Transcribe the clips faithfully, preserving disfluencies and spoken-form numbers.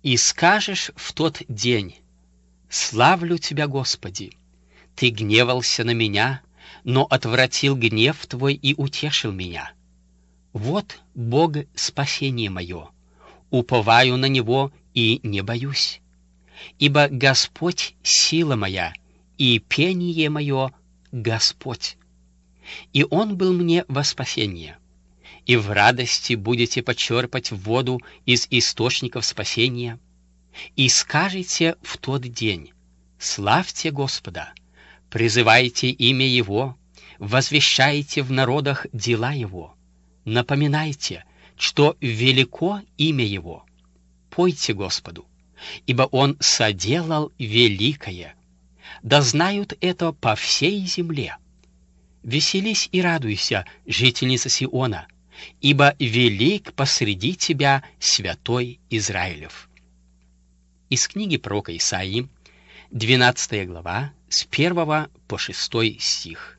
«И скажешь в тот день: славлю Тебя, Господи! Ты гневался на меня, но отвратил гнев Твой и утешил меня. Вот Бог спасение мое, уповаю на Него и не боюсь. Ибо Господь сила моя, и пение мое Господь. И Он был мне во спасение. И в радости будете почерпать воду из источников спасения. И скажете в тот день: славьте Господа, призывайте имя Его, возвещайте в народах дела Его, напоминайте, что велико имя Его. Пойте Господу, ибо Он соделал великое. Да знают это по всей земле. Веселись и радуйся, жительница Сиона, ибо велик посреди тебя святой Израилев». Из книги пророка Исаии, двенадцатая глава, с первого по шестой стих.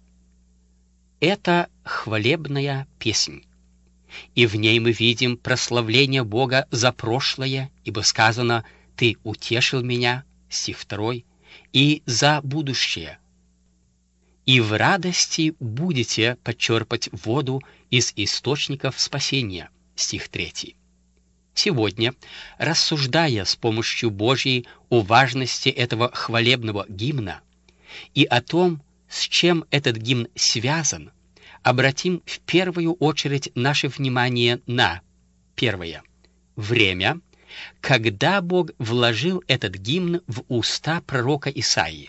Это хвалебная песнь, и в ней мы видим прославление Бога за прошлое, ибо сказано: «Ты утешил меня», стих второй, и за будущее. «И в радости будете почерпать воду из источников спасения», стих третий. Сегодня, рассуждая с помощью Божьей о важности этого хвалебного гимна и о том, с чем этот гимн связан, обратим в первую очередь наше внимание на первое — время, когда Бог вложил этот гимн в уста пророка Исаии.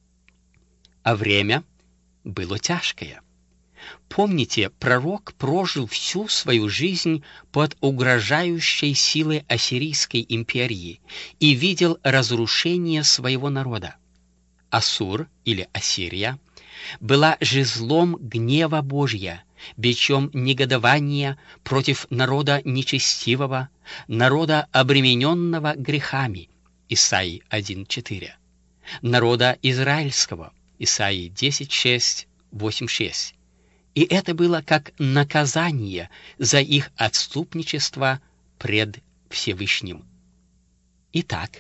А время было тяжкое. Помните, пророк прожил всю свою жизнь под угрожающей силой Ассирийской империи и видел разрушение своего народа. Ассур, или Ассирия, была жезлом гнева Божья, бичом негодования против народа нечестивого, народа, обремененного грехами, Исаии один четыре, народа израильского, Исаии десять шесть, восемь шесть. И это было как наказание за их отступничество пред Всевышним. Итак,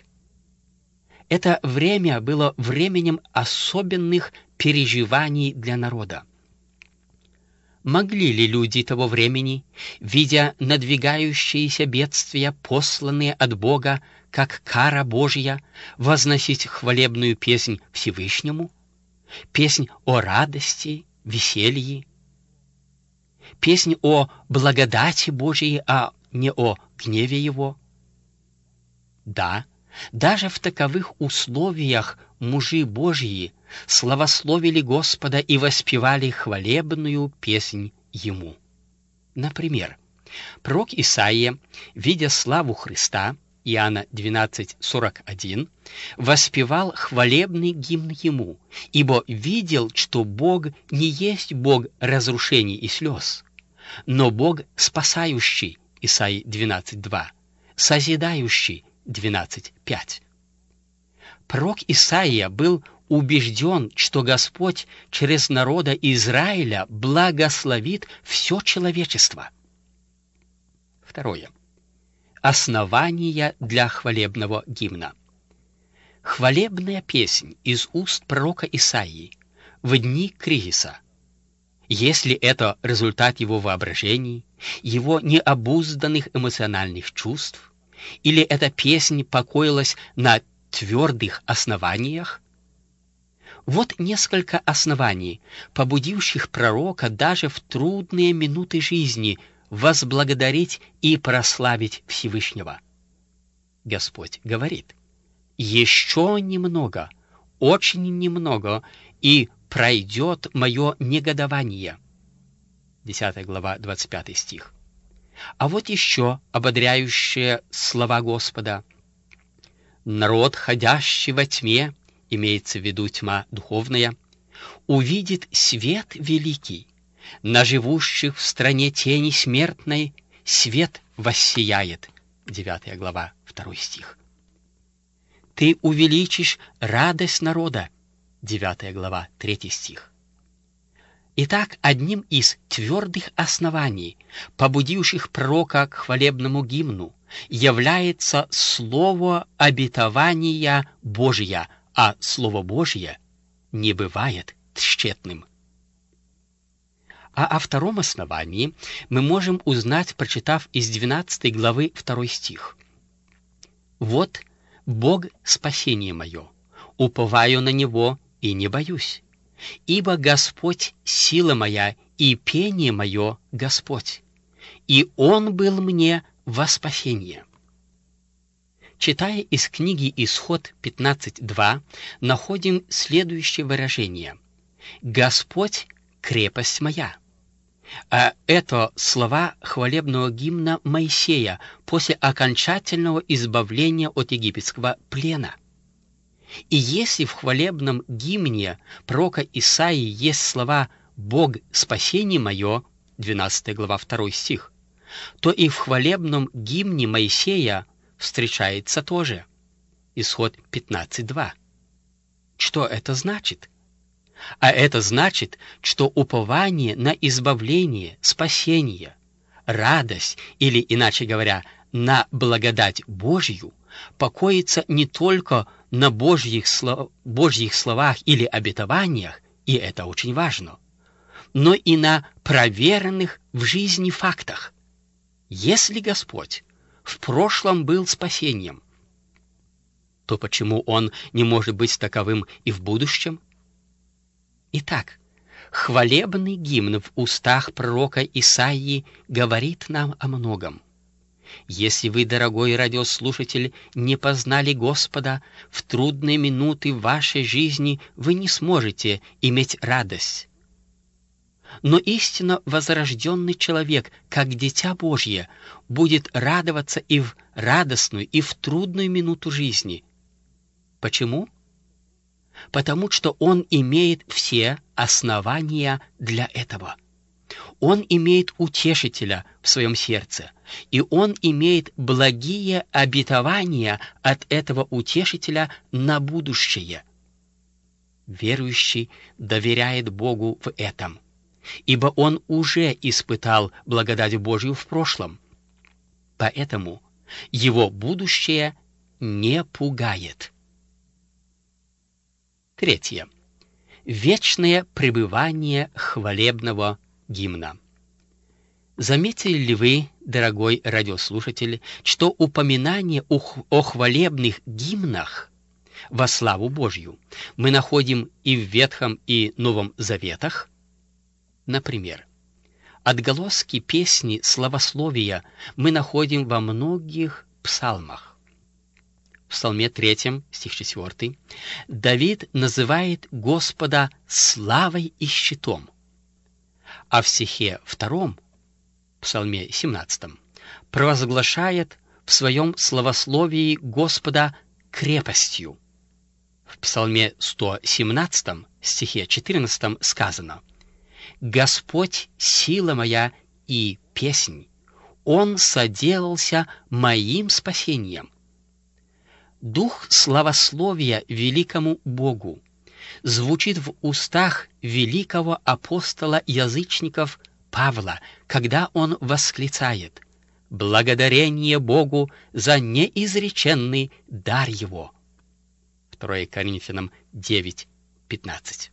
это время было временем особенных переживаний для народа. Могли ли люди того времени, видя надвигающиеся бедствия, посланные от Бога, как кара Божья, возносить хвалебную песнь Всевышнему, песнь о радости, веселье, песнь о благодати Божьей, а не о гневе Его? Да, даже в таковых условиях мужи Божьи славословили Господа и воспевали хвалебную песнь Ему. Например, пророк Исаия, видя славу Христа, Иоанна двенадцать сорок один, воспевал хвалебный гимн Ему, ибо видел, что Бог не есть Бог разрушений и слез, но Бог спасающий, Исаии двенадцать два, созидающий, двенадцать пять. Пророк Исаия был убежден, что Господь через народа Израиля благословит все человечество. Второе. Основания для хвалебного гимна. Хвалебная песнь из уст пророка Исаии в дни кризиса. Если это результат его воображений, его необузданных эмоциональных чувств, или эта песнь покоилась на твердых основаниях? Вот несколько оснований, побудивших пророка даже в трудные минуты жизни возблагодарить и прославить Всевышнего. Господь говорит: «Еще немного, очень немного, и пройдет мое негодование». десятая глава, двадцать пятый стих. А вот еще ободряющие слова Господа: «Народ, ходящий во тьме», имеется в виду тьма духовная, «увидит свет великий, на живущих в стране тени смертной свет воссияет». девятая глава, второй стих. «Ты увеличишь радость народа». девятая глава, третий стих. Итак, одним из твердых оснований, побудивших пророка к хвалебному гимну, является слово обетования Божия, а Слово Божье не бывает тщетным. А о втором основании мы можем узнать, прочитав из двенадцатой главы второй стих. «Вот Бог спасение мое, уповаю на Него и не боюсь, ибо Господь сила моя и пение мое Господь, и Он был мне во спасение». Читая из книги Исход пятнадцать два, находим следующее выражение: «Господь — крепость моя». А это слова хвалебного гимна Моисея после окончательного избавления от египетского плена. И если в хвалебном гимне пророка Исаии есть слова «Бог — спасение мое», двенадцатая глава, второй стих, то и в хвалебном гимне Моисея встречается тоже. Исход пятнадцать два. Что это значит? А это значит, что упование на избавление, спасение, радость, или, иначе говоря, на благодать Божью, покоится не только на Божьих, слов... Божьих словах или обетованиях, и это очень важно, но и на проверенных в жизни фактах. Если Господь в прошлом был спасением, то почему Он не может быть таковым и в будущем? Итак, хвалебный гимн в устах пророка Исаии говорит нам о многом. Если вы, дорогой радиослушатель, не познали Господа, в трудные минуты вашей жизни вы не сможете иметь радость. Но истинно возрожденный человек, как дитя Божье, будет радоваться и в радостную, и в трудную минуту жизни. Почему? Потому что он имеет все основания для этого. Он имеет утешителя в своем сердце, и он имеет благие обетования от этого утешителя на будущее. Верующий доверяет Богу в этом, ибо он уже испытал благодать Божью в прошлом. Поэтому его будущее не пугает. Третье. Вечное пребывание хвалебного гимна. Заметили ли вы, дорогой радиослушатель, что упоминание о хвалебных гимнах во славу Божью мы находим и в Ветхом и Новом Заветах? Например, отголоски песни славословия мы находим во многих псалмах. В Псалме третьем, стих четвёртый, Давид называет Господа славой и щитом, а в стихе втором, Псалме семнадцатом, провозглашает в своем славословии Господа крепостью. В Псалме сто семнадцатом, стихе четырнадцатом сказано: «Господь — сила моя и песнь, Он соделался моим спасением». Дух славословия великому Богу звучит в устах великого апостола язычников Павла, когда он восклицает: «Благодарение Богу за неизреченный дар Его». второе Коринфянам девять пятнадцать.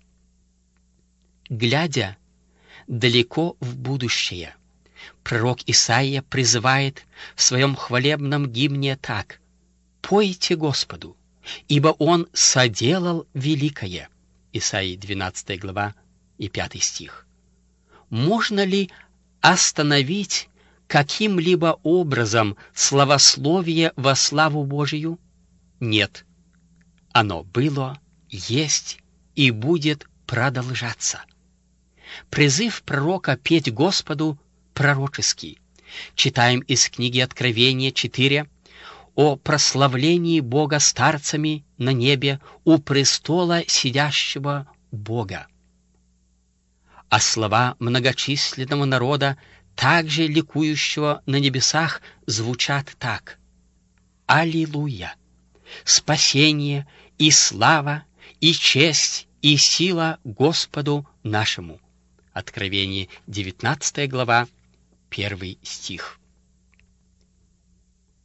Глядя далеко в будущее, пророк Исаия призывает в своем хвалебном гимне так: «Пойте Господу, ибо Он соделал великое». Исаии двенадцатая глава и пятый стих. Можно ли остановить каким-либо образом славословие во славу Божию? Нет. Оно было, есть и будет продолжаться. Призыв пророка петь Господу пророческий. Читаем из книги Откровения четыре о прославлении Бога старцами на небе у престола сидящего Бога. А слова многочисленного народа, также ликующего на небесах, звучат так: «Аллилуйя! Спасение и слава, и честь, и сила Господу нашему». Откровение девятнадцатая глава, первый стих.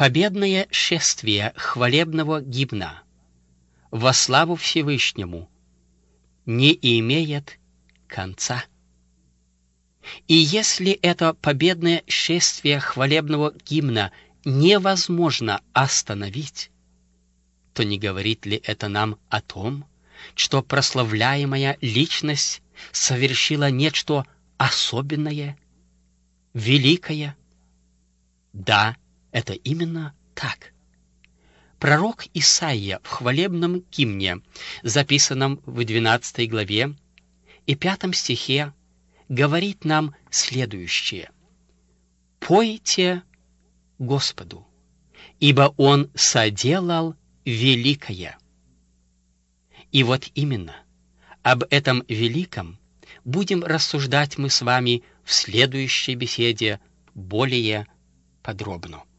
Победное шествие хвалебного гимна во славу Всевышнему не имеет конца. И если это победное шествие хвалебного гимна невозможно остановить, то не говорит ли это нам о том, что прославляемая личность совершила нечто особенное, великое? Да, это именно так. Пророк Исаия в хвалебном гимне, записанном в двенадцатой главе и пятом стихе, говорит нам следующее: «Пойте Господу, ибо Он соделал великое». И вот именно об этом великом будем рассуждать мы с вами в следующей беседе более подробно.